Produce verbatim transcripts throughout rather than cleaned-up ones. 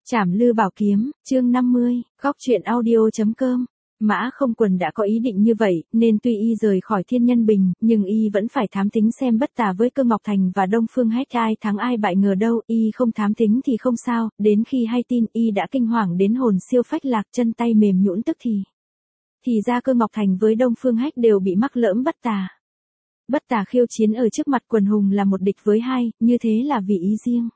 Trảm Lư Bảo Kiếm, chương năm mươi, góc truyện audio.com. Mã Không Quần đã có ý định như vậy, nên tuy y rời khỏi Thiên Nhân Bình, nhưng y vẫn phải thám tính xem Bất Tà với Cơ Ngọc Thành và Đông Phương Hách ai thắng ai bại, ngờ đâu, y không thám tính thì không sao, đến khi hay tin y đã kinh hoàng đến hồn siêu phách lạc, chân tay mềm nhũn tức thì. Thì ra Cơ Ngọc Thành với Đông Phương Hách đều bị mắc lỡm Bất Tà. Bất Tà khiêu chiến ở trước mặt quần hùng là một địch với hai, như thế là vì ý riêng.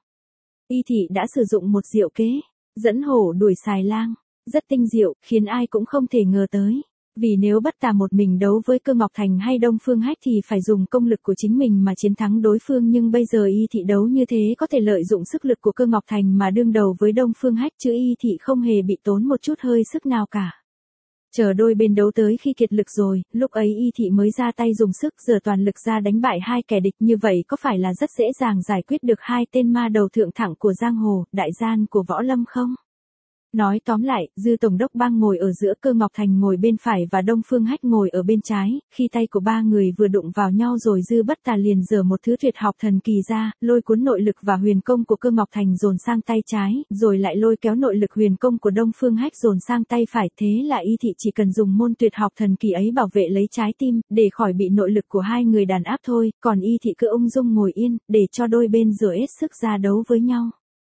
Y thị đã sử dụng một diệu kế, dẫn hổ đuổi xài lang, rất tinh diệu, khiến ai cũng không thể ngờ tới. Vì nếu Bất Tà một mình đấu với Cơ Ngọc Thành hay Đông Phương Hách thì phải dùng công lực của chính mình mà chiến thắng đối phương, nhưng bây giờ y thị đấu như thế có thể lợi dụng sức lực của Cơ Ngọc Thành mà đương đầu với Đông Phương Hách, chứ y thị không hề bị tốn một chút hơi sức nào cả. Chờ đôi bên đấu tới khi kiệt lực rồi, lúc ấy y thị mới ra tay dùng sức giờ toàn lực ra đánh bại hai kẻ địch, như vậy có phải là rất dễ dàng giải quyết được hai tên ma đầu thượng thẳng của giang hồ, đại gian của võ lâm không? Nói tóm lại, Dư Tổng đốc Bang ngồi ở giữa, Cơ Ngọc Thành ngồi bên phải và Đông Phương Hách ngồi ở bên trái, khi tay của ba người vừa đụng vào nhau rồi Dư Bất Tà liền giở một thứ tuyệt học thần kỳ ra, lôi cuốn nội lực và huyền công của Cơ Ngọc Thành dồn sang tay trái, rồi lại lôi kéo nội lực huyền công của Đông Phương Hách dồn sang tay phải, thế là y thị chỉ cần dùng môn tuyệt học thần kỳ ấy bảo vệ lấy trái tim, để khỏi bị nội lực của hai người đàn áp thôi, còn y thị cứ ung dung ngồi yên, để cho đôi bên rửa hết sức ra đấu với nhau.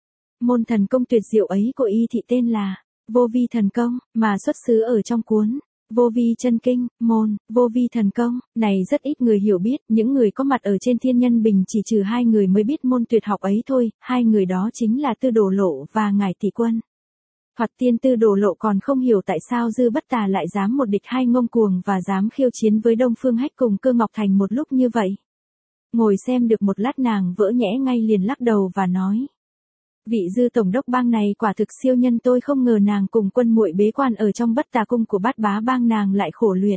Môn thần công tuyệt diệu ấy của y thị tên là Vô Vi Thần Công, mà xuất xứ ở trong cuốn Vô Vi Chân Kinh. Môn Vô Vi Thần Công này rất ít người hiểu biết, những người có mặt ở trên Thiên Nhân Bình chỉ trừ hai người mới biết môn tuyệt học ấy thôi, hai người đó chính là Tư Đồ Lộ và Ngải Tỷ Quân. Hoặc tiên Tư Đồ Lộ còn không hiểu tại sao Dư Bất Tà lại dám một địch hai ngông cuồng và dám khiêu chiến với Đông Phương Hách cùng Cơ Ngọc Thành một lúc như vậy. Ngồi xem được một lát nàng vỡ nhẽ ngay liền lắc đầu và nói: vị Dư Tổng đốc Bang này quả thực siêu nhân, tôi không ngờ nàng cùng quân muội bế quan ở trong Bất Tà cung của Bát Bá Bang nàng lại khổ luyện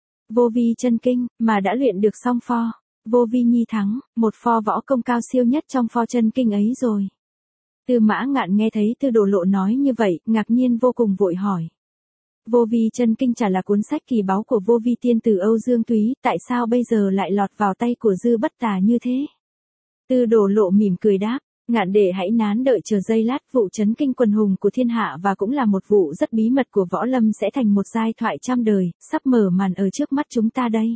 Vô Vi Chân Kinh, mà đã luyện được xong pho Vô Vi Nhi Thắng, một pho võ công cao siêu nhất trong pho chân kinh ấy rồi. Tư Mã Ngạn nghe thấy Tư Đồ Lộ nói như vậy, ngạc nhiên vô cùng vội hỏi: Vô Vi Chân Kinh chả là cuốn sách kỳ báu của Vô Vi tiên tử Âu Dương Túy, tại sao bây giờ lại lọt vào tay của Dư Bất Tà như thế? Tư Đồ Lộ mỉm cười đáp: Ngạn đệ hãy nán đợi chờ giây lát, vụ chấn kinh quần hùng của thiên hạ và cũng là một vụ rất bí mật của võ lâm sẽ thành một giai thoại trăm đời, sắp mở màn ở trước mắt chúng ta đây.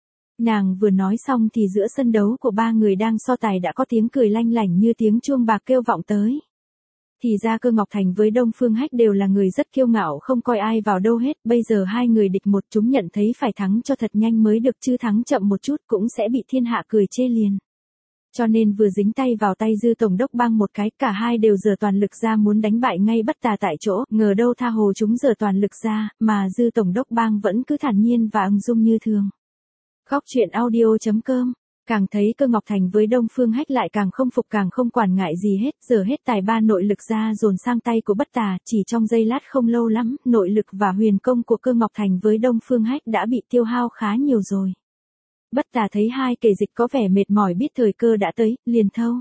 Nàng vừa nói xong thì giữa sân đấu của ba người đang so tài đã có tiếng cười lanh lảnh như tiếng chuông bạc kêu vọng tới. Thì ra Cơ Ngọc Thành với Đông Phương Hách đều là người rất kiêu ngạo, không coi ai vào đâu hết, bây giờ hai người địch một, chúng nhận thấy phải thắng cho thật nhanh mới được, chứ thắng chậm một chút cũng sẽ bị thiên hạ cười chê liền. Cho nên vừa dính tay vào tay Dư Tổng đốc Bang một cái, cả hai đều giở toàn lực ra muốn đánh bại ngay Bất Tà tại chỗ, ngờ đâu tha hồ chúng giở toàn lực ra, mà Dư Tổng đốc Bang vẫn cứ thản nhiên và ung dung như thường. Góc truyện audio.com. Càng thấy Cơ Ngọc Thành với Đông Phương Hách lại càng không phục, càng không quản ngại gì hết, giở hết tài ba nội lực ra dồn sang tay của Bất Tà, chỉ trong giây lát không lâu lắm, nội lực và huyền công của Cơ Ngọc Thành với Đông Phương Hách đã bị tiêu hao khá nhiều rồi. Bất Tà thấy hai kẻ dịch có vẻ mệt mỏi, biết thời cơ đã tới, liền thâu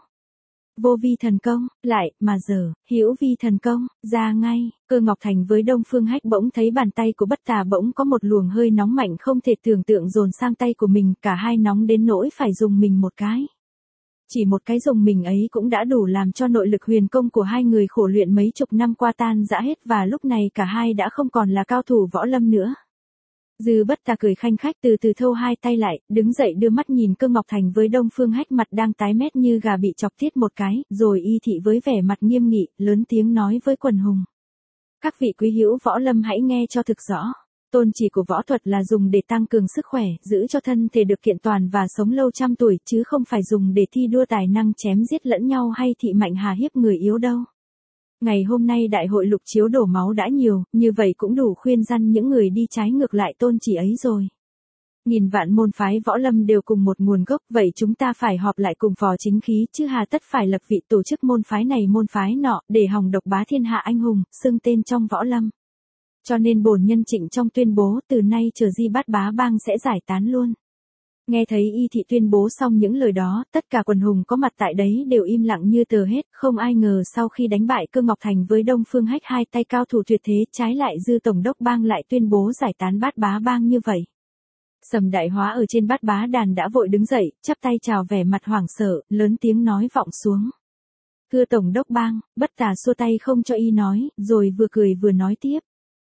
Vô Vi Thần Công lại, mà giờ Hữu Vi Thần Công ra ngay. Cơ Ngọc Thành với Đông Phương Hách bỗng thấy bàn tay của Bất Tà bỗng có một luồng hơi nóng mạnh không thể tưởng tượng dồn sang tay của mình, cả hai nóng đến nỗi phải dùng mình một cái. Chỉ một cái dùng mình ấy cũng đã đủ làm cho nội lực huyền công của hai người khổ luyện mấy chục năm qua tan rã hết, và lúc này cả hai đã không còn là cao thủ võ lâm nữa. Dư Bất Tà cười khanh khách từ từ thâu hai tay lại, đứng dậy đưa mắt nhìn Cơ Ngọc Thành với Đông Phương Hách mặt đang tái mét như gà bị chọc tiết một cái, rồi y thị với vẻ mặt nghiêm nghị, lớn tiếng nói với quần hùng: Các vị quý hữu võ lâm hãy nghe cho thực rõ. Tôn chỉ của võ thuật là dùng để tăng cường sức khỏe, giữ cho thân thể được kiện toàn và sống lâu trăm tuổi, chứ không phải dùng để thi đua tài năng chém giết lẫn nhau hay thị mạnh hà hiếp người yếu đâu. Ngày hôm nay đại hội lục chiếu đổ máu đã nhiều, như vậy cũng đủ khuyên răn những người đi trái ngược lại tôn chỉ ấy rồi. Nghìn vạn môn phái võ lâm đều cùng một nguồn gốc, vậy chúng ta phải họp lại cùng phò chính khí, chứ hà tất phải lập vị tổ chức môn phái này môn phái nọ, để hòng độc bá thiên hạ anh hùng, xưng tên trong võ lâm. Cho nên bổn nhân trịnh trong tuyên bố, từ nay trở di Bát Bá Bang sẽ giải tán luôn. Nghe thấy y thị tuyên bố xong những lời đó, tất cả quần hùng có mặt tại đấy đều im lặng như tờ hết, không ai ngờ sau khi đánh bại Cơ Ngọc Thành với Đông Phương Hách hai tay cao thủ tuyệt thế, trái lại Dư Tổng đốc Bang lại tuyên bố giải tán Bát Bá Bang như vậy. Sầm Đại Hóa ở trên Bát Bá đàn đã vội đứng dậy, chắp tay chào vẻ mặt hoảng sợ, lớn tiếng nói vọng xuống: Thưa Tổng đốc bang, Bất Tà xua tay không cho y nói, rồi vừa cười vừa nói tiếp.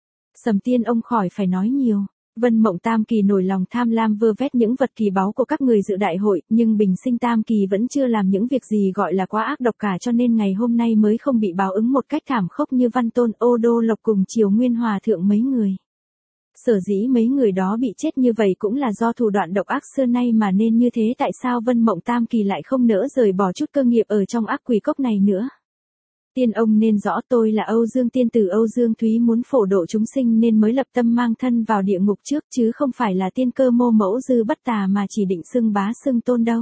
Sầm Tiên ông khỏi phải nói nhiều. Vân Mộng Tam Kỳ nổi lòng tham lam vơ vét những vật kỳ báu của các người dự đại hội, nhưng Bình Sinh Tam Kỳ vẫn chưa làm những việc gì gọi là quá ác độc cả, cho nên ngày hôm nay mới không bị báo ứng một cách thảm khốc như Văn Tôn, Ô Đô Lộc cùng Triều Nguyên Hòa thượng mấy người. Sở dĩ mấy người đó bị chết như vậy cũng là do thủ đoạn độc ác xưa nay mà nên như thế. Tại sao Vân Mộng Tam Kỳ lại không nỡ rời bỏ chút cơ nghiệp ở trong ác quỷ cốc này nữa? Tiên ông nên rõ, tôi là Âu Dương tiên tử Âu Dương Thúy, muốn phổ độ chúng sinh nên mới lập tâm mang thân vào địa ngục trước, chứ không phải là tiên cơ mô mẫu Dư Bất Tà mà chỉ định xưng bá xưng tôn đâu.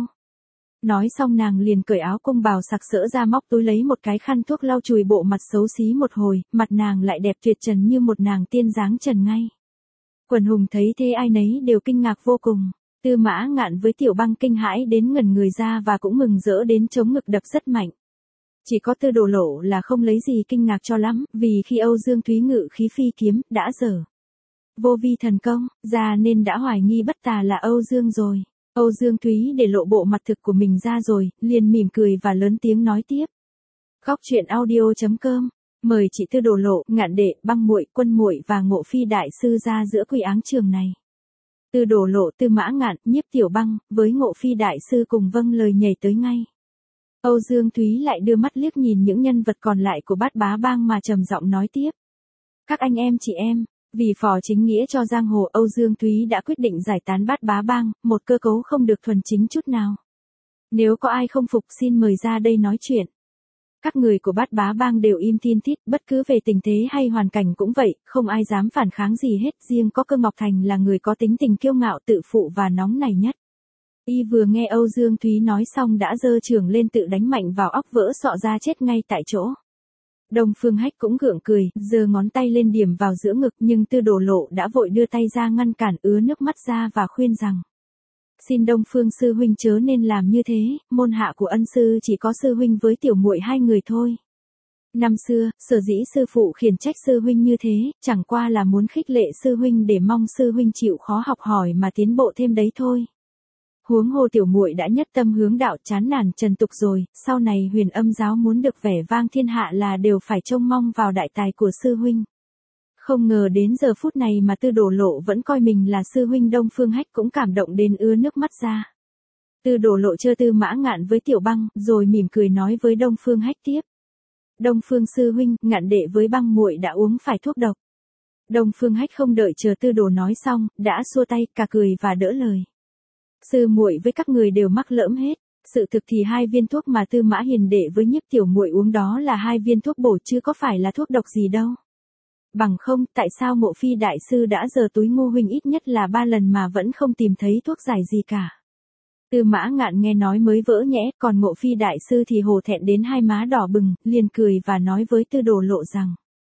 Nói xong nàng liền cởi áo cung bào sặc sỡ ra, móc túi lấy một cái khăn thuốc lau chùi bộ mặt xấu xí một hồi, mặt nàng lại đẹp tuyệt trần như một nàng tiên dáng trần ngay. Quần hùng thấy thế ai nấy đều kinh ngạc vô cùng. Tư Mã Ngạn với Tiểu Băng kinh hãi đến ngẩn người ra và cũng mừng rỡ đến chống ngực đập rất mạnh. Chỉ có Tư Đồ Lộ là không lấy gì kinh ngạc cho lắm, vì khi Âu Dương Thúy ngự khí phi kiếm đã dở vô vi thần công ra nên đã hoài nghi Bất Tà là Âu Dương rồi. Âu Dương Thúy để lộ bộ mặt thực của mình ra rồi, liền mỉm cười và lớn tiếng nói tiếp. Góc truyện audio chấm com mời chị Tư Đồ Lộ, Ngạn đệ, Băng muội, Quân muội và Ngộ Phi đại sư ra giữa quỳ áng trường này. Tư Đồ Lộ, Tư Mã Ngạn, Nhiếp Tiểu Băng với Ngộ Phi đại sư cùng vâng lời nhảy tới ngay. Âu Dương Thúy lại đưa mắt liếc nhìn những nhân vật còn lại của Bát Bá Bang mà trầm giọng nói tiếp. Các anh em chị em, vì phò chính nghĩa cho giang hồ, Âu Dương Thúy đã quyết định giải tán Bát Bá Bang, một cơ cấu không được thuần chính chút nào. Nếu có ai không phục xin mời ra đây nói chuyện. Các người của Bát Bá Bang đều im thiên thít, bất cứ về tình thế hay hoàn cảnh cũng vậy, không ai dám phản kháng gì hết, riêng có Cơ Ngọc Thành là người có tính tình kiêu ngạo tự phụ và nóng nảy nhất. Y vừa nghe Âu Dương Thúy nói xong đã giơ chưởng lên tự đánh mạnh vào óc vỡ sọ ra chết ngay tại chỗ. Đông Phương Hách cũng gượng cười, giơ ngón tay lên điểm vào giữa ngực, nhưng Tư Đồ Lộ đã vội đưa tay ra ngăn cản, ứa nước mắt ra và khuyên rằng. Xin Đông Phương sư huynh chớ nên làm như thế, môn hạ của ân sư chỉ có sư huynh với tiểu muội hai người thôi. Năm xưa, sở dĩ sư phụ khiển trách sư huynh như thế, chẳng qua là muốn khích lệ sư huynh để mong sư huynh chịu khó học hỏi mà tiến bộ thêm đấy thôi. Huống hồ tiểu muội đã nhất tâm hướng đạo, chán nản trần tục rồi, sau này Huyền Âm giáo muốn được vẻ vang thiên hạ là đều phải trông mong vào đại tài của sư huynh. Không ngờ đến giờ phút này mà Tư Đồ Lộ vẫn coi mình là sư huynh. Đông Phương Hách cũng cảm động đến ứa nước mắt ra. Tư Đồ Lộ chơ Tư Mã Ngạn với Tiểu Băng, rồi mỉm cười nói với Đông Phương Hách tiếp. Đông Phương sư huynh, Ngạn đệ với Băng muội đã uống phải thuốc độc. Đông Phương Hách không đợi chờ Tư Đồ nói xong, đã xua tay, cả cười và đỡ lời. Sư muội với các người đều mắc lỡm hết. Sự thực thì hai viên thuốc mà Tư Mã Hiền đệ với Nhiếp tiểu muội uống đó là hai viên thuốc bổ chứ có phải là thuốc độc gì đâu. Bằng không, tại sao Ngộ Phi đại sư đã giở túi Ngô huynh ít nhất là ba lần mà vẫn không tìm thấy thuốc giải gì cả. Tư Mã Ngạn nghe nói mới vỡ nhẽ, còn Ngộ Phi đại sư thì hổ thẹn đến hai má đỏ bừng, liền cười và nói với Tư Đồ Lộ rằng.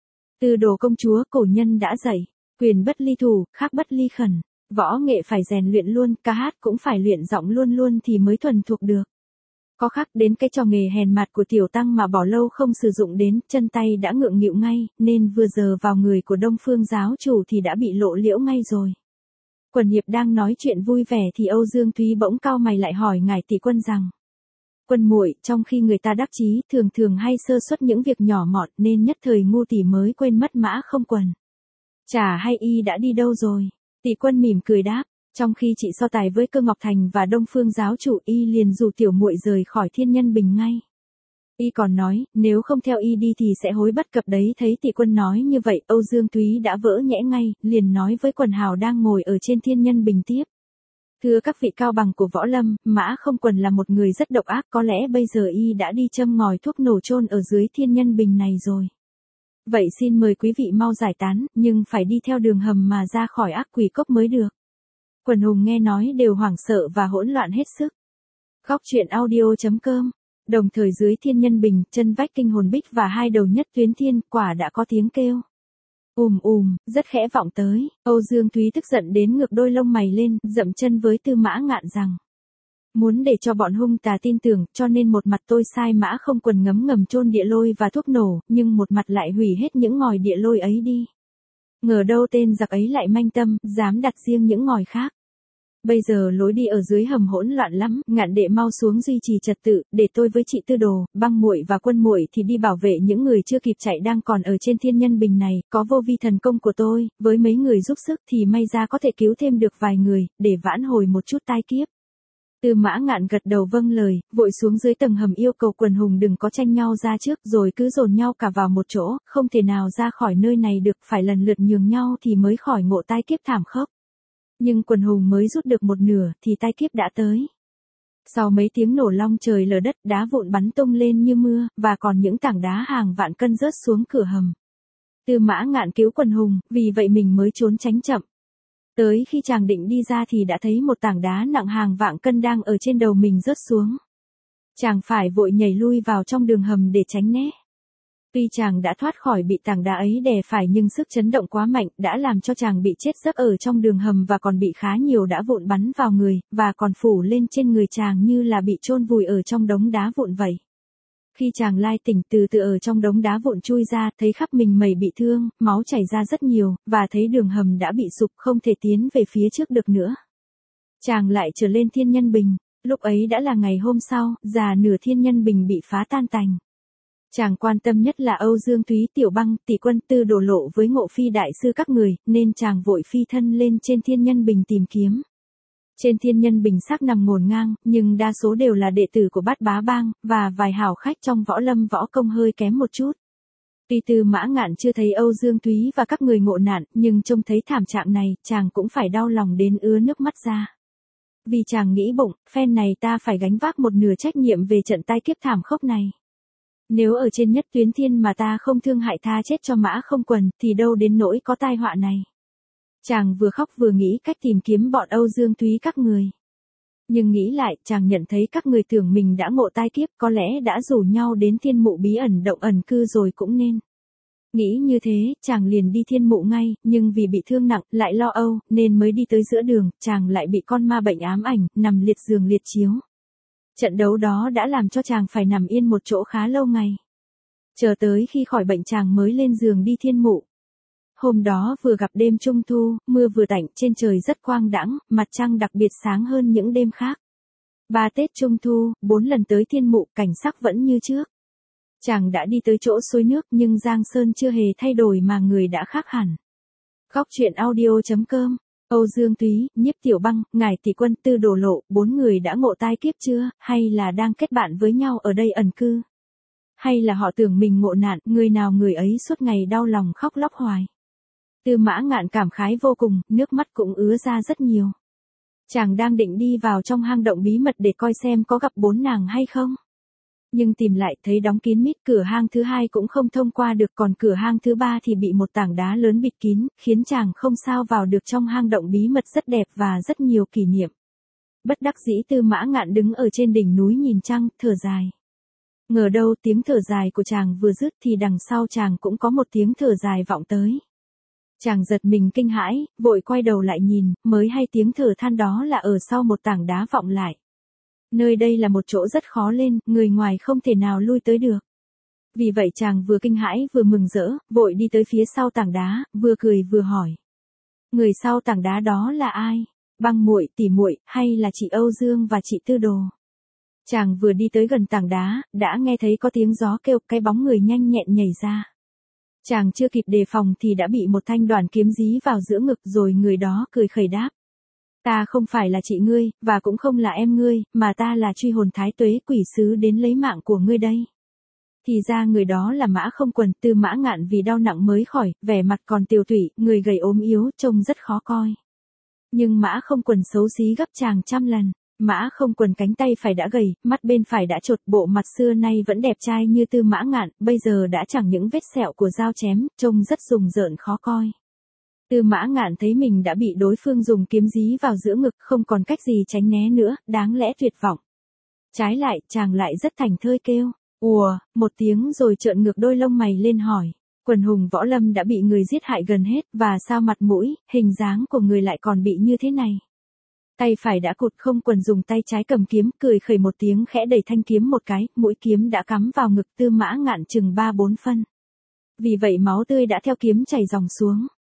Tư Đồ công chúa, cổ nhân đã dạy, quyền bất ly thủ, khác bất ly khẩn. Võ nghệ phải rèn luyện luôn, ca hát cũng phải luyện giọng luôn luôn thì mới thuần thuộc được. Có khác đến cái trò nghề hèn mặt của tiểu tăng mà bỏ lâu không sử dụng đến, chân tay đã ngượng nghịu ngay, nên vừa giờ vào người của Đông Phương giáo chủ thì đã bị lộ liễu ngay rồi. Quần hiệp đang nói chuyện vui vẻ thì Âu Dương Thúy bỗng cau mày lại hỏi ngài tỷ quân rằng. Quân muội, trong khi người ta đắc chí, thường thường hay sơ suất những việc nhỏ mọn nên nhất thời ngu tỷ mới quên mất Mã Không Quần. Chả hay y đã đi đâu rồi? Tỷ quân mỉm cười đáp, trong khi chị so tài với Cơ Ngọc Thành và Đông Phương giáo chủ, y liền rủ tiểu muội rời khỏi Thiên Nhân Bình ngay. Y còn nói, nếu không theo y đi thì sẽ hối bất cập đấy. Thấy tỷ quân nói như vậy, Âu Dương Thúy đã vỡ nhẽ ngay, liền nói với quần hào đang ngồi ở trên Thiên Nhân Bình tiếp. Thưa các vị cao bằng của võ lâm, Mã Không Quần là một người rất độc ác, có lẽ bây giờ y đã đi châm ngòi thuốc nổ chôn ở dưới Thiên Nhân Bình này rồi. Vậy xin mời quý vị mau giải tán, nhưng phải đi theo đường hầm mà ra khỏi ác quỷ cốc mới được. Quần hùng nghe nói đều hoảng sợ và hỗn loạn hết sức. Góc truyện audio chấm com. Đồng thời dưới Thiên Nhân Bình, chân vách Kinh Hồn Bích và hai đầu Nhất Tuyến Thiên, quả đã có tiếng kêu. Ùm ùm, rất khẽ vọng tới. Âu Dương Thúy tức giận đến ngược đôi lông mày lên, dậm chân với Tư Mã Ngạn rằng. Muốn để cho bọn hung tà tin tưởng, cho nên một mặt tôi sai Mã Không Quần ngấm ngầm chôn địa lôi và thuốc nổ, nhưng một mặt lại hủy hết những ngòi địa lôi ấy đi. Ngờ đâu tên giặc ấy lại manh tâm, dám đặt riêng những ngòi khác. Bây giờ lối đi ở dưới hầm hỗn loạn lắm, Ngạn đệ mau xuống duy trì trật tự, để tôi với chị Tư Đồ, Băng muội và Quân muội thì đi bảo vệ những người chưa kịp chạy đang còn ở trên thiên nhân bình này, có vô vi thần công của tôi, với mấy người giúp sức thì may ra có thể cứu thêm được vài người, để vãn hồi một chút tai kiếp. Tư Mã Ngạn gật đầu vâng lời, vội xuống dưới tầng hầm yêu cầu quần hùng đừng có tranh nhau ra trước rồi cứ dồn nhau cả vào một chỗ, không thể nào ra khỏi nơi này được, phải lần lượt nhường nhau thì mới khỏi ngộ tai kiếp thảm khốc. Nhưng quần hùng mới rút được một nửa thì tai kiếp đã tới. Sau mấy tiếng nổ long trời lở đất, đá vụn bắn tung lên như mưa, và còn những tảng đá hàng vạn cân rớt xuống cửa hầm. Tư Mã Ngạn cứu quần hùng, vì vậy mình mới trốn tránh chậm. Tới khi chàng định đi ra thì đã thấy một tảng đá nặng hàng vạn cân đang ở trên đầu mình rớt xuống. Chàng phải vội nhảy lui vào trong đường hầm để tránh né. Tuy chàng đã thoát khỏi bị tảng đá ấy đè phải nhưng sức chấn động quá mạnh đã làm cho chàng bị chết giấc ở trong đường hầm và còn bị khá nhiều đá vụn bắn vào người, và còn phủ lên trên người chàng như là bị chôn vùi ở trong đống đá vụn vậy. Khi chàng lai tỉnh từ từ ở trong đống đá vụn chui ra, thấy khắp mình mẩy bị thương, máu chảy ra rất nhiều, và thấy đường hầm đã bị sụp không thể tiến về phía trước được nữa. Chàng lại trở lên thiên nhân bình, lúc ấy đã là ngày hôm sau, già nửa thiên nhân bình bị phá tan tành. Chàng quan tâm nhất là Âu Dương Thúy, Tiểu Băng, Tỷ Quân, Tư Đồ Lộ với Ngộ Phi đại sư các người, nên chàng vội phi thân lên trên thiên nhân bình tìm kiếm. Trên thiên nhân bình xác nằm ngổn ngang, nhưng đa số đều là đệ tử của Bát Bá Bang, và vài hảo khách trong võ lâm võ công hơi kém một chút. Tuy Tư Mã Ngạn chưa thấy Âu Dương Thúy và các người ngộ nạn, nhưng trông thấy thảm trạng này, chàng cũng phải đau lòng đến ứa nước mắt ra. Vì chàng nghĩ bụng, phen này ta phải gánh vác một nửa trách nhiệm về trận tai kiếp thảm khốc này. Nếu ở trên nhất tuyến thiên mà ta không thương hại tha chết cho Mã Không Quần, thì đâu đến nỗi có tai họa này. Chàng vừa khóc vừa nghĩ cách tìm kiếm bọn Âu Dương Thúy các người. Nhưng nghĩ lại, chàng nhận thấy các người tưởng mình đã ngộ tai kiếp, có lẽ đã rủ nhau đến thiên mụ bí ẩn động ẩn cư rồi cũng nên. Nghĩ như thế, chàng liền đi thiên mụ ngay, nhưng vì bị thương nặng, lại lo âu, nên mới đi tới giữa đường, chàng lại bị con ma bệnh ám ảnh, nằm liệt giường liệt chiếu. Trận đấu đó đã làm cho chàng phải nằm yên một chỗ khá lâu ngày. Chờ tới khi khỏi bệnh chàng mới lên giường đi thiên mụ. Hôm đó vừa gặp đêm trung thu, mưa vừa tạnh, trên trời rất quang đãng, mặt trăng đặc biệt sáng hơn những đêm khác. Ba Tết trung thu, bốn lần tới thiên mụ, cảnh sắc vẫn như trước. Chàng đã đi tới chỗ suối nước nhưng Giang Sơn chưa hề thay đổi mà người đã khác hẳn. Góc truyện audio chấm com. Âu Dương Thúy, Nhiếp Tiểu Băng, Ngải Tỷ Quân, Tư Đồ Lộ, bốn người đã ngộ tai kiếp chưa, hay là đang kết bạn với nhau ở đây ẩn cư? Hay là họ tưởng mình ngộ nạn, người nào người ấy suốt ngày đau lòng khóc lóc hoài? Tư Mã Ngạn cảm khái vô cùng, nước mắt cũng ứa ra rất nhiều. Chàng đang định đi vào trong hang động bí mật để coi xem có gặp bốn nàng hay không. Nhưng tìm lại thấy đóng kín mít, cửa hang thứ hai cũng không thông qua được, còn cửa hang thứ ba thì bị một tảng đá lớn bịt kín, khiến chàng không sao vào được trong hang động bí mật rất đẹp và rất nhiều kỷ niệm. Bất đắc dĩ Tư Mã Ngạn đứng ở trên đỉnh núi nhìn trăng, thở dài. Ngờ đâu tiếng thở dài của chàng vừa dứt thì đằng sau chàng cũng có một tiếng thở dài vọng tới. Chàng giật mình kinh hãi, vội quay đầu lại nhìn, mới hay tiếng thở than đó là ở sau một tảng đá vọng lại. Nơi đây là một chỗ rất khó lên, người ngoài không thể nào lui tới được. Vì vậy chàng vừa kinh hãi vừa mừng rỡ, vội đi tới phía sau tảng đá, vừa cười vừa hỏi. Người sau tảng đá đó là ai? Băng muội, Tỷ muội, hay là chị Âu Dương và chị Tư Đồ? Chàng vừa đi tới gần tảng đá, đã nghe thấy có tiếng gió kêu, cái bóng người nhanh nhẹn nhảy ra. Chàng chưa kịp đề phòng thì đã bị một thanh đoàn kiếm dí vào giữa ngực, rồi người đó cười khẩy đáp. Ta không phải là chị ngươi, và cũng không là em ngươi, mà ta là truy hồn thái tuế quỷ sứ đến lấy mạng của ngươi đây. Thì ra người đó là Mã Không Quần. Tư Mã Ngạn vì đau nặng mới khỏi, vẻ mặt còn tiều tụy, người gầy ốm yếu, trông rất khó coi. Nhưng Mã Không Quần xấu xí gấp chàng trăm lần. Mã Không Quần cánh tay phải đã gầy, mắt bên phải đã chột, bộ mặt xưa nay vẫn đẹp trai như Tư Mã Ngạn, bây giờ đã chẳng những vết sẹo của dao chém, trông rất rùng rợn khó coi. Tư Mã Ngạn thấy mình đã bị đối phương dùng kiếm dí vào giữa ngực, không còn cách gì tránh né nữa, đáng lẽ tuyệt vọng. Trái lại, chàng lại rất thành thơi kêu, ùa, một tiếng rồi trợn ngược đôi lông mày lên hỏi. Quần hùng võ lâm đã bị người giết hại gần hết, và sao mặt mũi, hình dáng của người lại còn bị như thế này? Tay phải đã cụt, Không Quần dùng tay trái cầm kiếm, cười khẩy một tiếng khẽ đẩy thanh kiếm một cái, mũi kiếm đã cắm vào ngực Tư Mã Ngạn chừng ba bốn phân. Vì vậy máu tươi đã theo kiếm chảy dòng xuống.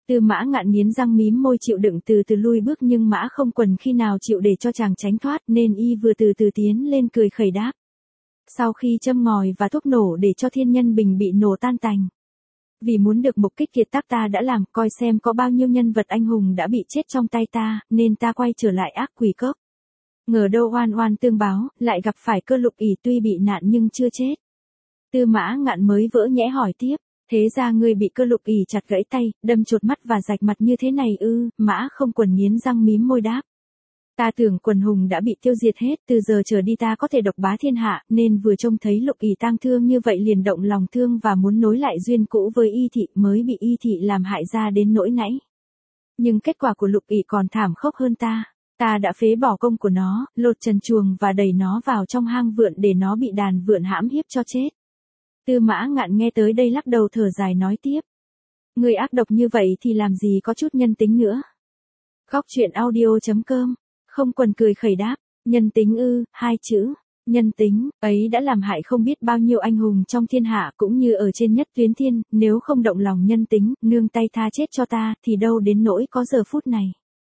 Tư Mã Ngạn nghiến răng mím môi chịu đựng từ từ lui bước nhưng Mã Không Quần khi nào chịu để cho chàng tránh thoát nên y vừa từ từ tiến lên cười khẩy đáp. Sau khi châm ngòi và thuốc nổ để cho Thiên Nhân Bình bị nổ tan tành. Vì muốn được mục kích kiệt tác ta đã làm, coi xem có bao nhiêu nhân vật anh hùng đã bị chết trong tay ta, nên ta quay trở lại ác quỷ cốc. Ngờ đâu oan oan tương báo, lại gặp phải Cơ Lục ỷ tuy bị nạn nhưng chưa chết. Tư Mã Ngạn mới vỡ nhẽ hỏi tiếp, thế ra ngươi bị Cơ Lục ỷ chặt gãy tay, đâm chột mắt và rạch mặt như thế này ư? Mã Không Quần nghiến răng mím môi đáp. Ta tưởng quần hùng đã bị tiêu diệt hết, từ giờ trở đi ta có thể độc bá thiên hạ, nên vừa trông thấy Lục ỷ tang thương như vậy liền động lòng thương và muốn nối lại duyên cũ với Y Thị, mới bị Y Thị làm hại ra đến nỗi nãy. Nhưng kết quả của Lục ỷ còn thảm khốc hơn ta. Ta đã phế bỏ công của nó, lột trần truồng và đẩy nó vào trong hang vượn để nó bị đàn vượn hãm hiếp cho chết. Tư Mã Ngạn nghe tới đây lắc đầu thở dài nói tiếp. Người ác độc như vậy thì làm gì có chút nhân tính nữa. Góc truyện audio chấm com. Không Quần cười khẩy đáp, nhân tính ư? Hai chữ, nhân tính, ấy đã làm hại không biết bao nhiêu anh hùng trong thiên hạ cũng như ở trên nhất tuyến thiên, nếu không động lòng nhân tính, nương tay tha chết cho ta, thì đâu đến nỗi có giờ phút này.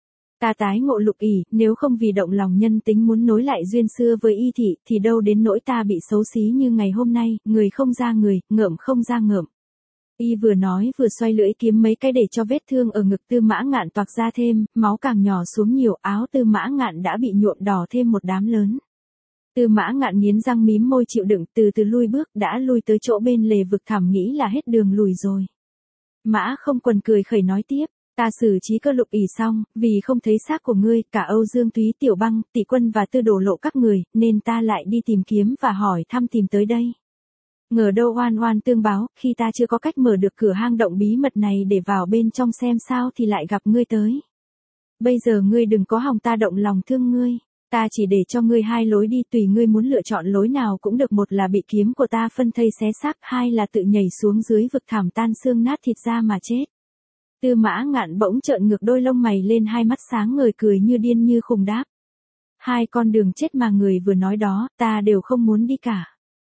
Ta tái ngộ Lục ỷ, nếu không vì động lòng nhân tính muốn nối lại duyên xưa với Y Thị, thì đâu đến nỗi ta bị xấu xí như ngày hôm nay, người không ra người, ngợm không ra ngợm. Y vừa nói vừa xoay lưỡi kiếm mấy cái để cho vết thương ở ngực Tư Mã Ngạn toạc ra thêm, máu càng nhỏ xuống nhiều, áo Tư Mã Ngạn đã bị nhuộm đỏ thêm một đám lớn. Tư Mã Ngạn nghiến răng mím môi chịu đựng, từ từ lui bước, đã lui tới chỗ bên lề vực thẳm nghĩ là hết đường lùi rồi. Mã Không Quần cười khẩy nói tiếp, ta xử trí Cơ Lục ỷ xong, vì không thấy xác của ngươi, cả Âu Dương Túy, Tiểu Băng, Tỷ Quân và Tư Đổ Lộ các người, nên ta lại đi tìm kiếm và hỏi thăm tìm tới đây. Ngờ đâu oan oan tương báo, khi ta chưa có cách mở được cửa hang động bí mật này để vào bên trong xem sao thì lại gặp ngươi tới. Bây giờ ngươi đừng có hòng ta động lòng thương ngươi, ta chỉ để cho ngươi hai lối đi, tùy ngươi muốn lựa chọn lối nào cũng được, một là bị kiếm của ta phân thây xé xác, hai là tự nhảy xuống dưới vực thẳm tan xương nát thịt ra mà chết. Tư Mã Ngạn bỗng trợn ngược đôi lông mày lên, hai mắt sáng ngời cười như điên như khùng đáp. Hai con đường chết mà người vừa nói đó, ta đều không muốn đi cả.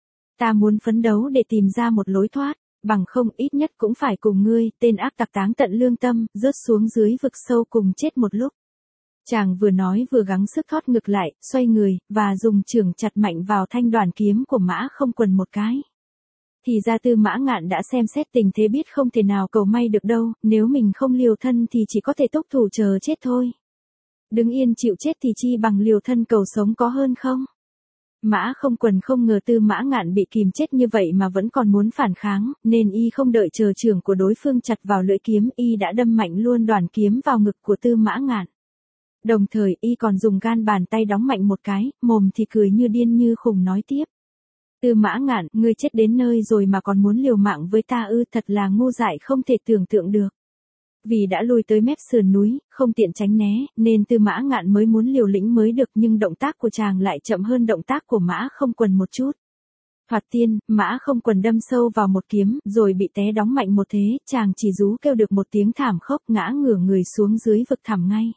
Ta muốn phấn đấu để tìm ra một lối thoát, bằng không ít nhất cũng phải cùng ngươi, tên ác tặc táng tận lương tâm, rớt xuống dưới vực sâu cùng chết một lúc. Chàng vừa nói vừa gắng sức thoát ngược lại, xoay người, và dùng chưởng chặt mạnh vào thanh đoàn kiếm của Mã Không Quần một cái. Thì ra Tư Mã Ngạn đã xem xét tình thế biết không thể nào cầu may được đâu, nếu mình không liều thân thì chỉ có thể túc thủ chờ chết thôi. Đứng yên chịu chết thì chi bằng liều thân cầu sống có hơn không? Mã Không Quần không ngờ Tư Mã Ngạn bị kìm chết như vậy mà vẫn còn muốn phản kháng, nên y không đợi chờ chưởng của đối phương chặt vào lưỡi kiếm, y đã đâm mạnh luôn đoàn kiếm vào ngực của Tư Mã Ngạn. Đồng thời y còn dùng gan bàn tay đóng mạnh một cái, mồm thì cười như điên như khùng nói tiếp. Tư Mã Ngạn, ngươi chết đến nơi rồi mà còn muốn liều mạng với ta ư? Thật là ngu dại không thể tưởng tượng được. Vì đã lùi tới mép sườn núi, không tiện tránh né, nên Tư Mã Ngạn mới muốn liều lĩnh mới được, nhưng động tác của chàng lại chậm hơn động tác của Mã Không Quần một chút. Thoạt tiên, Mã Không Quần đâm sâu vào một kiếm, rồi bị té đóng mạnh một thế, chàng chỉ rú kêu được một tiếng thảm khốc, ngã ngửa người xuống dưới vực thẳm ngay.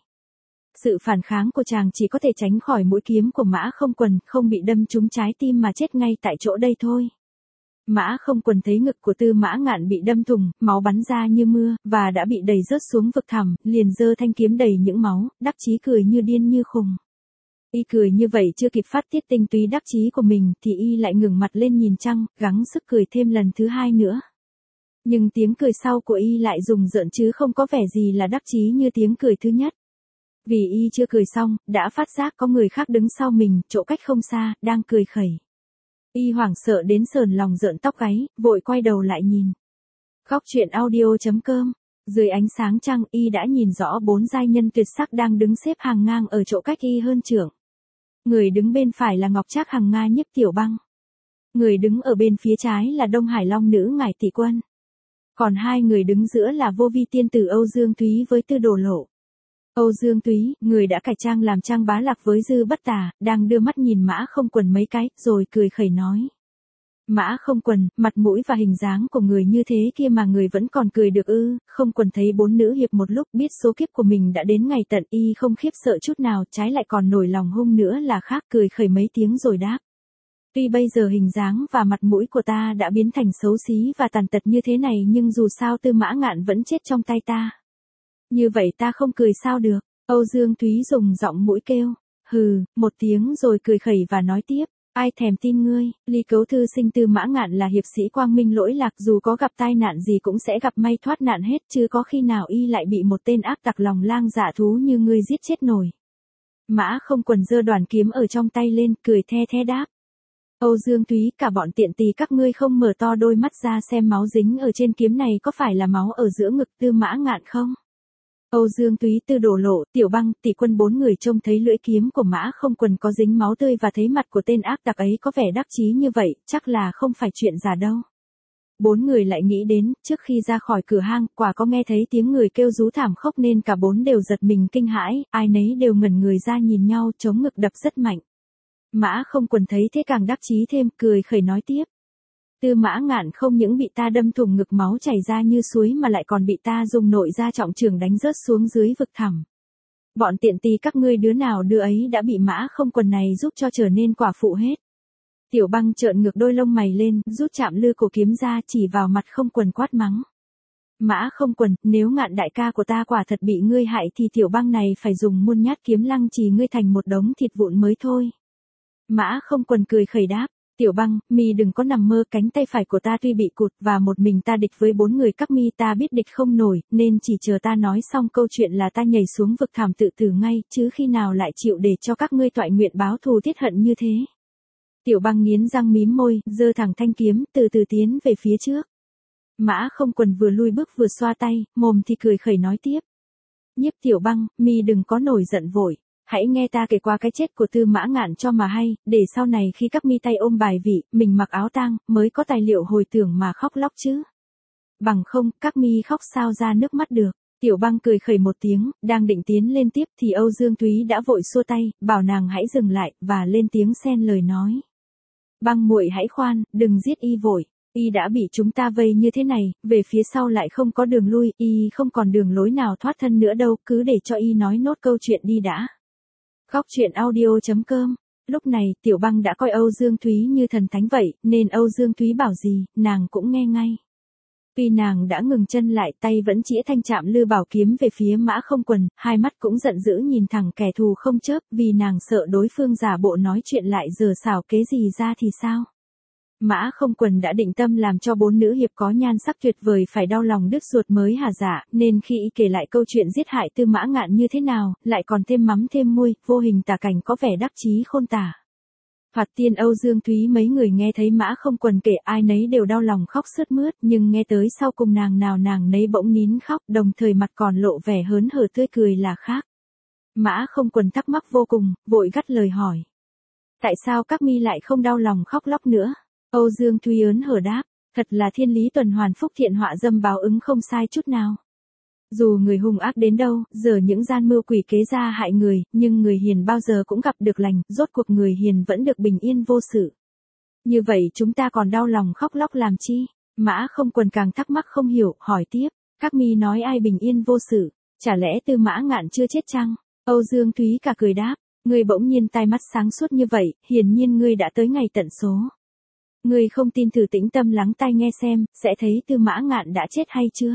Sự phản kháng của chàng chỉ có thể tránh khỏi mũi kiếm của Mã Không Quần, không bị đâm trúng trái tim mà chết ngay tại chỗ đây thôi. Mã Không Quần thấy ngực của Tư Mã Ngạn bị đâm thủng, máu bắn ra như mưa, và đã bị đẩy rớt xuống vực thẳm, liền giơ thanh kiếm đầy những máu, đắc chí cười như điên như khùng. Y cười như vậy chưa kịp phát tiết tinh túy đắc chí của mình, thì y lại ngẩng mặt lên nhìn trăng, gắng sức cười thêm lần thứ hai nữa. Nhưng tiếng cười sau của y lại rùng rợn chứ không có vẻ gì là đắc chí như tiếng cười thứ nhất. Vì y chưa cười xong, đã phát giác có người khác đứng sau mình, chỗ cách không xa, đang cười khẩy. Y hoảng sợ đến sờn lòng rợn tóc gáy, vội quay đầu lại nhìn. Góc truyện audio chấm com. Dưới ánh sáng trăng, y đã nhìn rõ bốn giai nhân tuyệt sắc đang đứng xếp hàng ngang ở chỗ cách y hơn chưởng. Người đứng bên phải là Ngọc Trác Hằng Nga Nhiếp Tiểu Băng. Người đứng ở bên phía trái là Đông Hải Long Nữ Ngải Tỷ Quân. Còn hai người đứng giữa là Vô Vi Tiên Tử Âu Dương Túy với Tư Đồ Lộ. Âu Dương Túy, người đã cải trang làm Trang Bá Lạc với Dư Bất Tà, đang đưa mắt nhìn Mã Không Quần mấy cái, rồi cười khẩy nói. Mã Không Quần, mặt mũi và hình dáng của người như thế kia mà người vẫn còn cười được ư? Không Quần thấy bốn nữ hiệp một lúc, biết số kiếp của mình đã đến ngày tận, y không khiếp sợ chút nào, trái lại còn nổi lòng hung nữa là khác, cười khẩy mấy tiếng rồi đáp. Tuy bây giờ hình dáng và mặt mũi của ta đã biến thành xấu xí và tàn tật như thế này, nhưng dù sao Tư Mã Ngạn vẫn chết trong tay ta. Như vậy ta không cười sao được, Âu Dương Thúy dùng giọng mũi kêu, hừ, một tiếng rồi cười khẩy và nói tiếp, ai thèm tin ngươi, Ly Cấu Thư sinh Tư Mã Ngạn là hiệp sĩ quang minh lỗi lạc, dù có gặp tai nạn gì cũng sẽ gặp may thoát nạn hết, chứ có khi nào y lại bị một tên ác tặc lòng lang dạ thú như ngươi giết chết nổi. Mã Không Quần giơ đoàn kiếm ở trong tay lên, cười the the đáp. Âu Dương Thúy, cả bọn tiện tỳ các ngươi không mở to đôi mắt ra xem máu dính ở trên kiếm này có phải là máu ở giữa ngực Tư Mã Ngạn không? Âu Dương Thúy, Tư Đổ Lộ, Tiểu Băng, Tỷ Quân bốn người trông thấy lưỡi kiếm của Mã Không Quần có dính máu tươi và thấy mặt của tên ác tặc ấy có vẻ đắc chí như vậy, chắc là không phải chuyện giả đâu. Bốn người lại nghĩ đến, trước khi ra khỏi cửa hang, quả có nghe thấy tiếng người kêu rú thảm khốc nên cả bốn đều giật mình kinh hãi, ai nấy đều ngẩn người ra nhìn nhau, chống ngực đập rất mạnh. Mã Không Quần thấy thế càng đắc chí thêm, cười khẩy nói tiếp. Tư Mã Ngạn không những bị ta đâm thủng ngực máu chảy ra như suối mà lại còn bị ta dùng nội gia trọng trường đánh rớt xuống dưới vực thẳm. Bọn tiện tì các ngươi đứa nào đứa ấy đã bị Mã Không Quần này giúp cho trở nên quả phụ hết. Tiểu Băng trợn ngược đôi lông mày lên, rút chạm lư cổ kiếm ra chỉ vào mặt Không Quần quát mắng. Mã Không Quần, nếu Ngạn đại ca của ta quả thật bị ngươi hại thì Tiểu Băng này phải dùng muôn nhát kiếm lăng trì ngươi thành một đống thịt vụn mới thôi. Mã Không Quần cười khẩy đáp. Tiểu Băng, mi đừng có nằm mơ, cánh tay phải của ta tuy bị cụt và một mình ta địch với bốn người các mi ta biết địch không nổi, nên chỉ chờ ta nói xong câu chuyện là ta nhảy xuống vực thẳm tự tử ngay, chứ khi nào lại chịu để cho các ngươi toại nguyện báo thù tiết hận như thế. Tiểu Băng nghiến răng mím môi, giơ thẳng thanh kiếm, từ từ tiến về phía trước. Mã Không Quần vừa lui bước vừa xoa tay, mồm thì cười khẩy nói tiếp. Nhiếp Tiểu Băng, mi đừng có nổi giận vội. Hãy nghe ta kể qua cái chết của Tư Mã Ngạn cho mà hay, để sau này khi các mi tay ôm bài vị, mình mặc áo tang, mới có tài liệu hồi tưởng mà khóc lóc chứ. Bằng không, các mi khóc sao ra nước mắt được. Tiểu Băng cười khẩy một tiếng, đang định tiến lên tiếp thì Âu Dương Thúy đã vội xua tay, bảo nàng hãy dừng lại, và lên tiếng xen lời nói. Băng muội hãy khoan, đừng giết y vội. Y đã bị chúng ta vây như thế này, về phía sau lại không có đường lui, y không còn đường lối nào thoát thân nữa đâu, cứ để cho y nói nốt câu chuyện đi đã. Góc truyện audio chấm com. Lúc này, Tiểu Băng đã coi Âu Dương Thúy như thần thánh vậy, nên Âu Dương Thúy bảo gì, nàng cũng nghe ngay. Tuy nàng đã ngừng chân lại, tay vẫn chĩa thanh chạm lư bảo kiếm về phía Mã Không Quần, hai mắt cũng giận dữ nhìn thẳng kẻ thù không chớp, vì nàng sợ đối phương giả bộ nói chuyện lại giở xảo kế gì ra thì sao. Mã Không Quần đã định tâm làm cho bốn nữ hiệp có nhan sắc tuyệt vời phải đau lòng đứt ruột mới hả dạ, nên khi y kể lại câu chuyện giết hại Tư Mã Ngạn như thế nào, lại còn thêm mắm thêm muối, vô hình tả cảnh có vẻ đắc chí khôn tả. Thoạt tiên Âu Dương Thúy mấy người nghe thấy Mã Không Quần kể ai nấy đều đau lòng khóc sướt mướt, nhưng nghe tới sau cùng nàng nào nàng nấy bỗng nín khóc, đồng thời mặt còn lộ vẻ hớn hở tươi cười là khác. Mã Không Quần thắc mắc vô cùng, vội gắt lời hỏi. Tại sao các mi lại không đau lòng khóc lóc nữa? Âu Dương Thúy ớn hở đáp, thật là thiên lý tuần hoàn phúc thiện họa dâm báo ứng không sai chút nào. Dù người hung ác đến đâu, giờ những gian mưu quỷ kế ra hại người, nhưng người hiền bao giờ cũng gặp được lành, rốt cuộc người hiền vẫn được bình yên vô sự. Như vậy chúng ta còn đau lòng khóc lóc làm chi? Mã Không Quần càng thắc mắc không hiểu, hỏi tiếp, các mi nói ai bình yên vô sự, chả lẽ Tư Mã Ngạn chưa chết chăng? Âu Dương Thúy cả cười đáp, ngươi bỗng nhiên tai mắt sáng suốt như vậy, hiển nhiên ngươi đã tới ngày tận số. Ngươi không tin thử tĩnh tâm lắng tai nghe xem, sẽ thấy Tư Mã Ngạn đã chết hay chưa?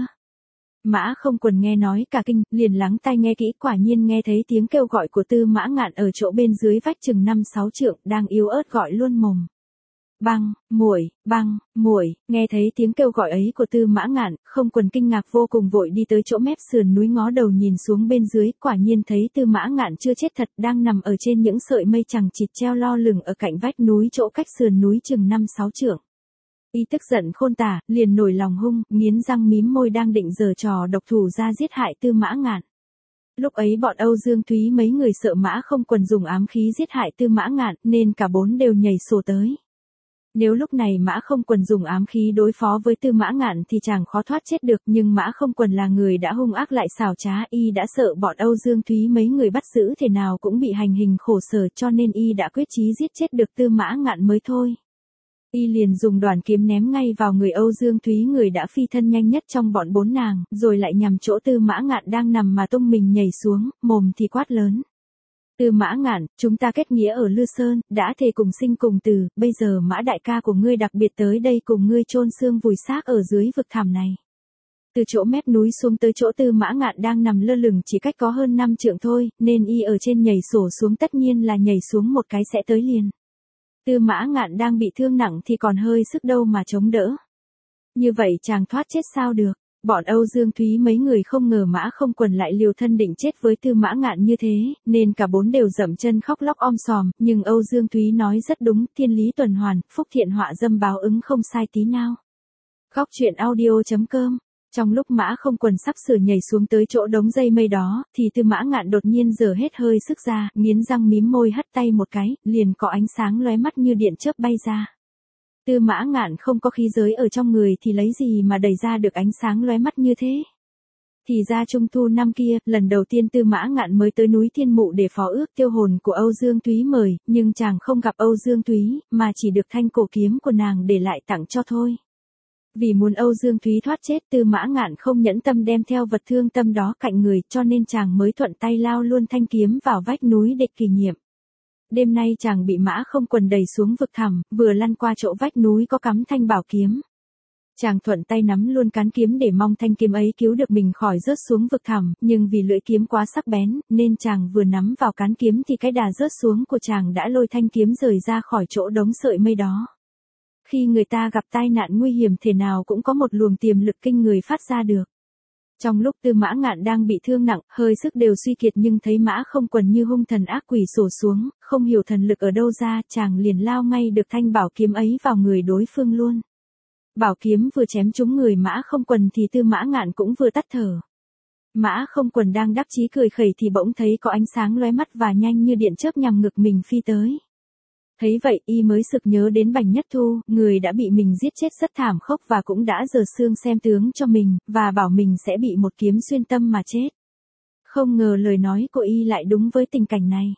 Mã Không Quần nghe nói cả kinh, liền lắng tai nghe kỹ, quả nhiên nghe thấy tiếng kêu gọi của Tư Mã Ngạn ở chỗ bên dưới vách chừng năm sáu trượng, đang yếu ớt gọi luôn mồm. Băng, muội, băng, muội, nghe thấy tiếng kêu gọi ấy của Tư Mã Ngạn, Không Quần kinh ngạc vô cùng vội đi tới chỗ mép sườn núi ngó đầu nhìn xuống bên dưới, quả nhiên thấy Tư Mã Ngạn chưa chết thật, đang nằm ở trên những sợi mây chằng chịt treo lo lửng ở cạnh vách núi chỗ cách sườn núi chừng năm sáu trượng. Y tức giận khôn tả, liền nổi lòng hung, nghiến răng mím môi đang định giở trò độc thủ ra giết hại Tư Mã Ngạn. Lúc ấy bọn Âu Dương Thúy mấy người sợ Mã Không Quần dùng ám khí giết hại Tư Mã Ngạn, nên cả bốn đều nhảy sổ tới. Nếu lúc này Mã Không Quần dùng ám khí đối phó với Tư Mã Ngạn thì chàng khó thoát chết được, nhưng Mã Không Quần là người đã hung ác lại xảo trá, y đã sợ bọn Âu Dương Thúy mấy người bắt giữ thế nào cũng bị hành hình khổ sở, cho nên y đã quyết chí giết chết được Tư Mã Ngạn mới thôi. Y liền dùng đoàn kiếm ném ngay vào người Âu Dương Thúy, người đã phi thân nhanh nhất trong bọn bốn nàng, rồi lại nhằm chỗ Tư Mã Ngạn đang nằm mà tung mình nhảy xuống, mồm thì quát lớn. Tư Mã Ngạn, chúng ta kết nghĩa ở Lư Sơn, đã thề cùng sinh cùng tử, bây giờ Mã đại ca của ngươi đặc biệt tới đây cùng ngươi chôn xương vùi xác ở dưới vực thẳm này. Từ chỗ mép núi xuống tới chỗ Tư Mã Ngạn đang nằm lơ lửng chỉ cách có hơn năm trượng thôi, nên y ở trên nhảy sổ xuống tất nhiên là nhảy xuống một cái sẽ tới liền. Tư Mã Ngạn đang bị thương nặng thì còn hơi sức đâu mà chống đỡ. Như vậy chàng thoát chết sao được? Bọn Âu Dương Thúy mấy người không ngờ Mã Không Quần lại liều thân định chết với Tư Mã Ngạn như thế, nên cả bốn đều dậm chân khóc lóc om sòm, nhưng Âu Dương Thúy nói rất đúng, thiên lý tuần hoàn, phúc thiện họa dâm báo ứng không sai tí nào. Góc truyện audio chấm com. Trong lúc Mã Không Quần sắp sửa nhảy xuống tới chỗ đống dây mây đó, thì Tư Mã Ngạn đột nhiên giở hết hơi sức ra, nghiến răng mím môi hất tay một cái, liền có ánh sáng lóe mắt như điện chớp bay ra. Tư Mã Ngạn không có khí giới ở trong người thì lấy gì mà đẩy ra được ánh sáng lóe mắt như thế. Thì ra trung thu năm kia, lần đầu tiên Tư Mã Ngạn mới tới núi Thiên Mụ để phó ước tiêu hồn của Âu Dương Thúy mời, nhưng chàng không gặp Âu Dương Thúy, mà chỉ được thanh cổ kiếm của nàng để lại tặng cho thôi. Vì muốn Âu Dương Thúy thoát chết, Tư Mã Ngạn không nhẫn tâm đem theo vật thương tâm đó cạnh người, cho nên chàng mới thuận tay lao luôn thanh kiếm vào vách núi để kỷ niệm. Đêm nay chàng bị Mã Không Quần đẩy xuống vực thẳm, vừa lăn qua chỗ vách núi có cắm thanh bảo kiếm. Chàng thuận tay nắm luôn cán kiếm để mong thanh kiếm ấy cứu được mình khỏi rớt xuống vực thẳm, nhưng vì lưỡi kiếm quá sắc bén, nên chàng vừa nắm vào cán kiếm thì cái đà rớt xuống của chàng đã lôi thanh kiếm rời ra khỏi chỗ đống sợi mây đó. Khi người ta gặp tai nạn nguy hiểm thể nào cũng có một luồng tiềm lực kinh người phát ra được. Trong lúc Tư Mã Ngạn đang bị thương nặng, hơi sức đều suy kiệt nhưng thấy Mã Không Quần như hung thần ác quỷ sổ xuống, không hiểu thần lực ở đâu ra, chàng liền lao ngay được thanh bảo kiếm ấy vào người đối phương luôn. Bảo kiếm vừa chém trúng người Mã Không Quần thì Tư Mã Ngạn cũng vừa tắt thở. Mã Không Quần đang đắc chí cười khẩy thì bỗng thấy có ánh sáng lóe mắt và nhanh như điện chớp nhằm ngực mình phi tới. Thấy vậy y mới sực nhớ đến Bành Nhất Thu, người đã bị mình giết chết rất thảm khốc và cũng đã giở xương xem tướng cho mình, và bảo mình sẽ bị một kiếm xuyên tâm mà chết. Không ngờ lời nói của y lại đúng với tình cảnh này.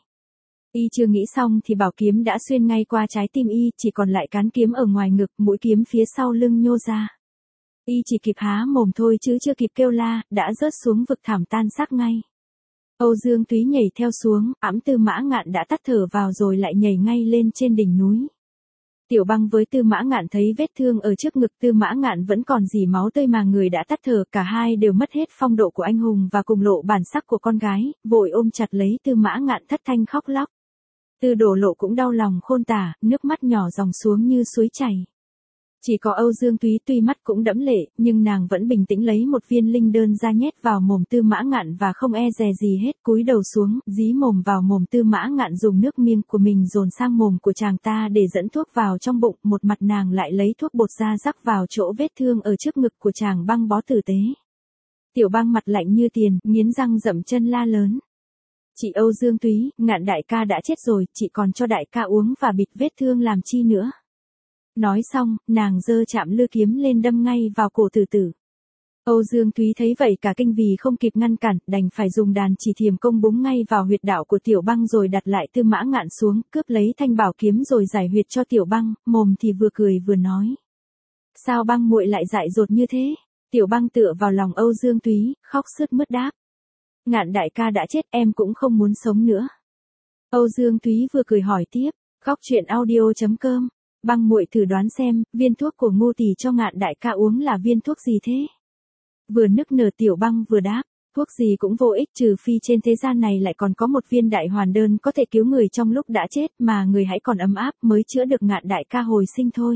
Y chưa nghĩ xong thì bảo kiếm đã xuyên ngay qua trái tim y, chỉ còn lại cán kiếm ở ngoài ngực, mũi kiếm phía sau lưng nhô ra. Y chỉ kịp há mồm thôi chứ chưa kịp kêu la, đã rớt xuống vực thẳm tan xác ngay. Âu Dương Thúy nhảy theo xuống, ẵm Tư Mã Ngạn đã tắt thở vào rồi lại nhảy ngay lên trên đỉnh núi. Tiểu Băng với Tư Mã Ngạn thấy vết thương ở trước ngực Tư Mã Ngạn vẫn còn rỉ máu tươi mà người đã tắt thở, cả hai đều mất hết phong độ của anh hùng và cùng lộ bản sắc của con gái, vội ôm chặt lấy Tư Mã Ngạn thất thanh khóc lóc. Tư Đổ Lộ cũng đau lòng khôn tả, nước mắt nhỏ dòng xuống như suối chảy. Chỉ có Âu Dương Thúy tuy mắt cũng đẫm lệ, nhưng nàng vẫn bình tĩnh lấy một viên linh đơn ra nhét vào mồm Tư Mã Ngạn và không e dè gì hết, cúi đầu xuống, dí mồm vào mồm Tư Mã Ngạn, dùng nước miêng của mình dồn sang mồm của chàng ta để dẫn thuốc vào trong bụng, một mặt nàng lại lấy thuốc bột ra rắc vào chỗ vết thương ở trước ngực của chàng băng bó tử tế. Tiểu Băng mặt lạnh như tiền, nghiến răng dậm chân la lớn. Chị Âu Dương Thúy, Ngạn đại ca đã chết rồi, chị còn cho đại ca uống và bịt vết thương làm chi nữa. Nói xong, nàng giơ chạm lư kiếm lên đâm ngay vào cổ Tử Tử. Âu Dương Thúy thấy vậy cả kinh vì không kịp ngăn cản, đành phải dùng đàn chỉ thiềm công búng ngay vào huyệt đạo của Tiểu Băng rồi đặt lại Tư Mã Ngạn xuống, cướp lấy thanh bảo kiếm rồi giải huyệt cho Tiểu Băng, mồm thì vừa cười vừa nói. Sao Băng muội lại dại dột như thế? Tiểu Băng tựa vào lòng Âu Dương Thúy, khóc sướt mướt đáp. Ngạn đại ca đã chết, em cũng không muốn sống nữa. Âu Dương Thúy vừa cười hỏi tiếp, góc truyện audio chấm com. Băng muội thử đoán xem, viên thuốc của Ngô tỷ cho Ngạn đại ca uống là viên thuốc gì thế? Vừa nức nở Tiểu Băng vừa đáp, thuốc gì cũng vô ích trừ phi trên thế gian này lại còn có một viên đại hoàn đơn có thể cứu người trong lúc đã chết mà người hãy còn ấm áp mới chữa được Ngạn đại ca hồi sinh thôi.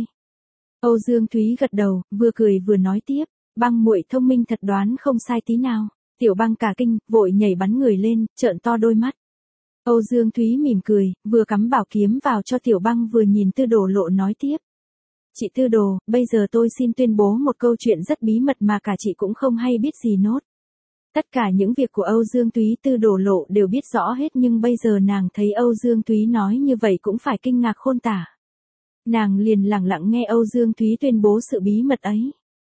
Âu Dương Thúy gật đầu, vừa cười vừa nói tiếp, Băng muội thông minh thật, đoán không sai tí nào. Tiểu Băng cả kinh, vội nhảy bắn người lên, trợn to đôi mắt. Âu Dương Thúy mỉm cười, vừa cắm bảo kiếm vào cho Tiểu Băng vừa nhìn Tư Đồ Lộ nói tiếp. Chị Tư Đồ, bây giờ tôi xin tuyên bố một câu chuyện rất bí mật mà cả chị cũng không hay biết gì nốt. Tất cả những việc của Âu Dương Thúy Tư Đồ Lộ đều biết rõ hết, nhưng bây giờ nàng thấy Âu Dương Thúy nói như vậy cũng phải kinh ngạc khôn tả. Nàng liền lặng lặng nghe Âu Dương Thúy tuyên bố sự bí mật ấy.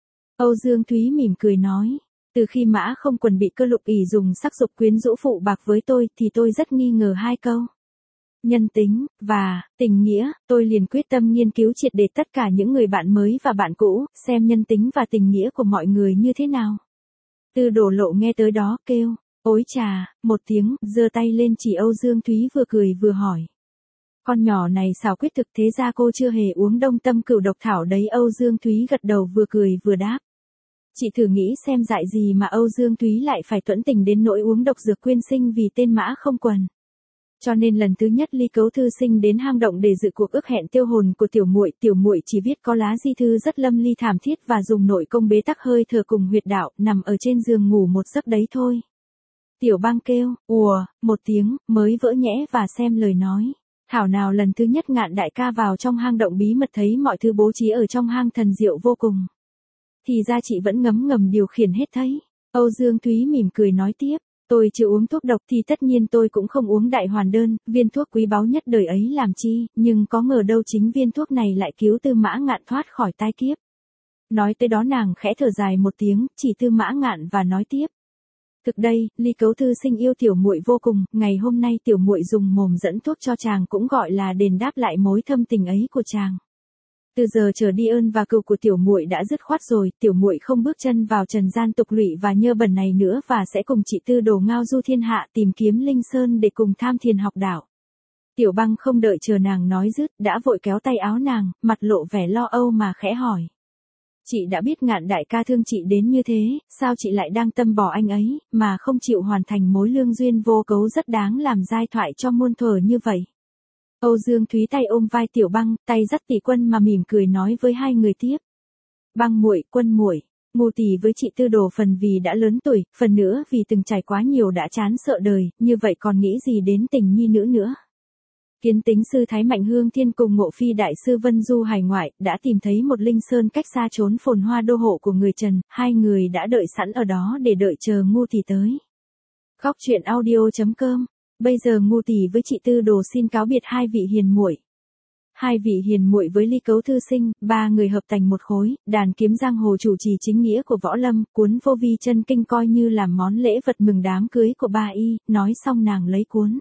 Âu Dương Thúy mỉm cười nói. Từ khi Mã Không Quần bị Cơ Lục ỷ dùng sắc dục quyến rũ phụ bạc với tôi thì tôi rất nghi ngờ hai câu. Nhân tính, và, tình nghĩa, tôi liền quyết tâm nghiên cứu triệt để tất cả những người bạn mới và bạn cũ, xem nhân tính và tình nghĩa của mọi người như thế nào. Tư Đồ Lộ nghe tới đó kêu, ối chà, một tiếng, giơ tay lên chỉ Âu Dương Thúy vừa cười vừa hỏi. Con nhỏ này xảo quyết thực, thế ra cô chưa hề uống Đông Tâm Cửu Độc Thảo đấy? Âu Dương Thúy gật đầu vừa cười vừa đáp. Chị thử nghĩ xem dại gì mà Âu Dương Thúy lại phải tuẫn tình đến nỗi uống độc dược quyên sinh vì tên Mã Không Quần. Cho nên lần thứ nhất Ly Cấu Thư Sinh đến hang động để dự cuộc ước hẹn tiêu hồn của tiểu muội, tiểu muội chỉ viết có lá di thư rất lâm ly thảm thiết và dùng nội công bế tắc hơi thở cùng huyệt đạo, nằm ở trên giường ngủ một giấc đấy thôi. Tiểu Bang kêu, ùa, một tiếng, mới vỡ nhẽ và xem lời nói. Thảo nào lần thứ nhất Ngạn đại ca vào trong hang động bí mật thấy mọi thứ bố trí ở trong hang thần diệu vô cùng. Thì ra chị vẫn ngấm ngầm điều khiển hết thấy. Âu Dương Thúy mỉm cười nói tiếp, tôi chưa uống thuốc độc thì tất nhiên tôi cũng không uống đại hoàn đơn, viên thuốc quý báu nhất đời ấy làm chi, nhưng có ngờ đâu chính viên thuốc này lại cứu Tư Mã Ngạn thoát khỏi tai kiếp. Nói tới đó nàng khẽ thở dài một tiếng, chỉ Tư Mã Ngạn và nói tiếp. Thực đây, Ly Cấu Thư Sinh yêu tiểu muội vô cùng, ngày hôm nay tiểu muội dùng mồm dẫn thuốc cho chàng cũng gọi là đền đáp lại mối thâm tình ấy của chàng. Từ giờ trở đi ơn và cừu của tiểu muội đã dứt khoát rồi, tiểu muội không bước chân vào trần gian tục lụy và nhơ bẩn này nữa và sẽ cùng chị Tư Đồ ngao du thiên hạ tìm kiếm linh sơn để cùng tham thiền học đạo. Tiểu Bang không đợi chờ nàng nói dứt, đã vội kéo tay áo nàng, mặt lộ vẻ lo âu mà khẽ hỏi. Chị đã biết Ngạn đại ca thương chị đến như thế, sao chị lại đang tâm bỏ anh ấy, mà không chịu hoàn thành mối lương duyên vô cấu rất đáng làm giai thoại cho muôn thuở như vậy? Âu Dương Thúy tay ôm vai Tiểu Bang, tay dắt Tỷ Quân mà mỉm cười nói với hai người tiếp. Bang muội, Quân muội, Ngô tỷ với chị Tư Đồ phần vì đã lớn tuổi, phần nữa vì từng trải quá nhiều đã chán sợ đời, như vậy còn nghĩ gì đến tình nhi nữ nữa. Kiến Tính sư Thái Mạnh Hương Thiên cùng Ngộ Phi đại sư Vân Du hải ngoại đã tìm thấy một linh sơn cách xa trốn phồn hoa đô hộ của người Trần, hai người đã đợi sẵn ở đó để đợi chờ Ngô tỷ tới. Góc truyện audio chấm com. Bây giờ Ngô tỷ với chị Tư Đồ xin cáo biệt hai vị hiền muội. Hai vị hiền muội với Ly Cấu Thư Sinh, ba người hợp thành một khối, đàn kiếm giang hồ chủ trì chính nghĩa của võ lâm, cuốn Vô Vi chân kinh coi như làm món lễ vật mừng đám cưới của ba y, nói xong nàng lấy cuốn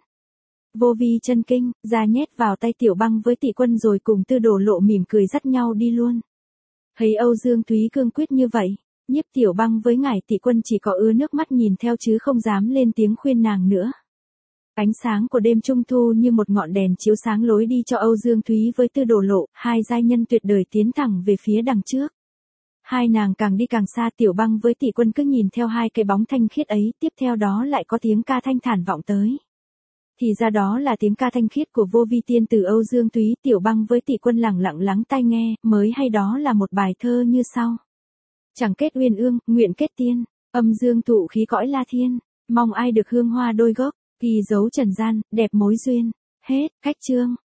Vô Vi chân kinh ra nhét vào tay Tiểu Bang với Tỷ Quân rồi cùng Tư Đồ lộ mỉm cười dắt nhau đi luôn. Thấy Âu Dương Thúy cương quyết như vậy, Nhiếp Tiểu Bang với ngải Tỷ Quân chỉ có ứa nước mắt nhìn theo chứ không dám lên tiếng khuyên nàng nữa. Ánh sáng của đêm trung thu như một ngọn đèn chiếu sáng lối đi cho Âu Dương Thúy với Tư Đồ lộ, hai giai nhân tuyệt đời tiến thẳng về phía đằng trước. Hai nàng càng đi càng xa, Tiểu Bang với Tỷ Quân cứ nhìn theo hai cái bóng thanh khiết ấy, tiếp theo đó lại có tiếng ca thanh thản vọng tới. Thì ra đó là tiếng ca thanh khiết của Vô Vi tiên tử Âu Dương Thúy. Tiểu Bang với Tỷ Quân lặng lặng lắng tai nghe, mới hay đó là một bài thơ như sau. Chẳng kết uyên ương, nguyện kết tiên, âm dương thụ khí cõi la thiên, mong ai được hương hoa đôi gốc, ghi dấu trần gian, đẹp mối duyên. Hết, cách chương.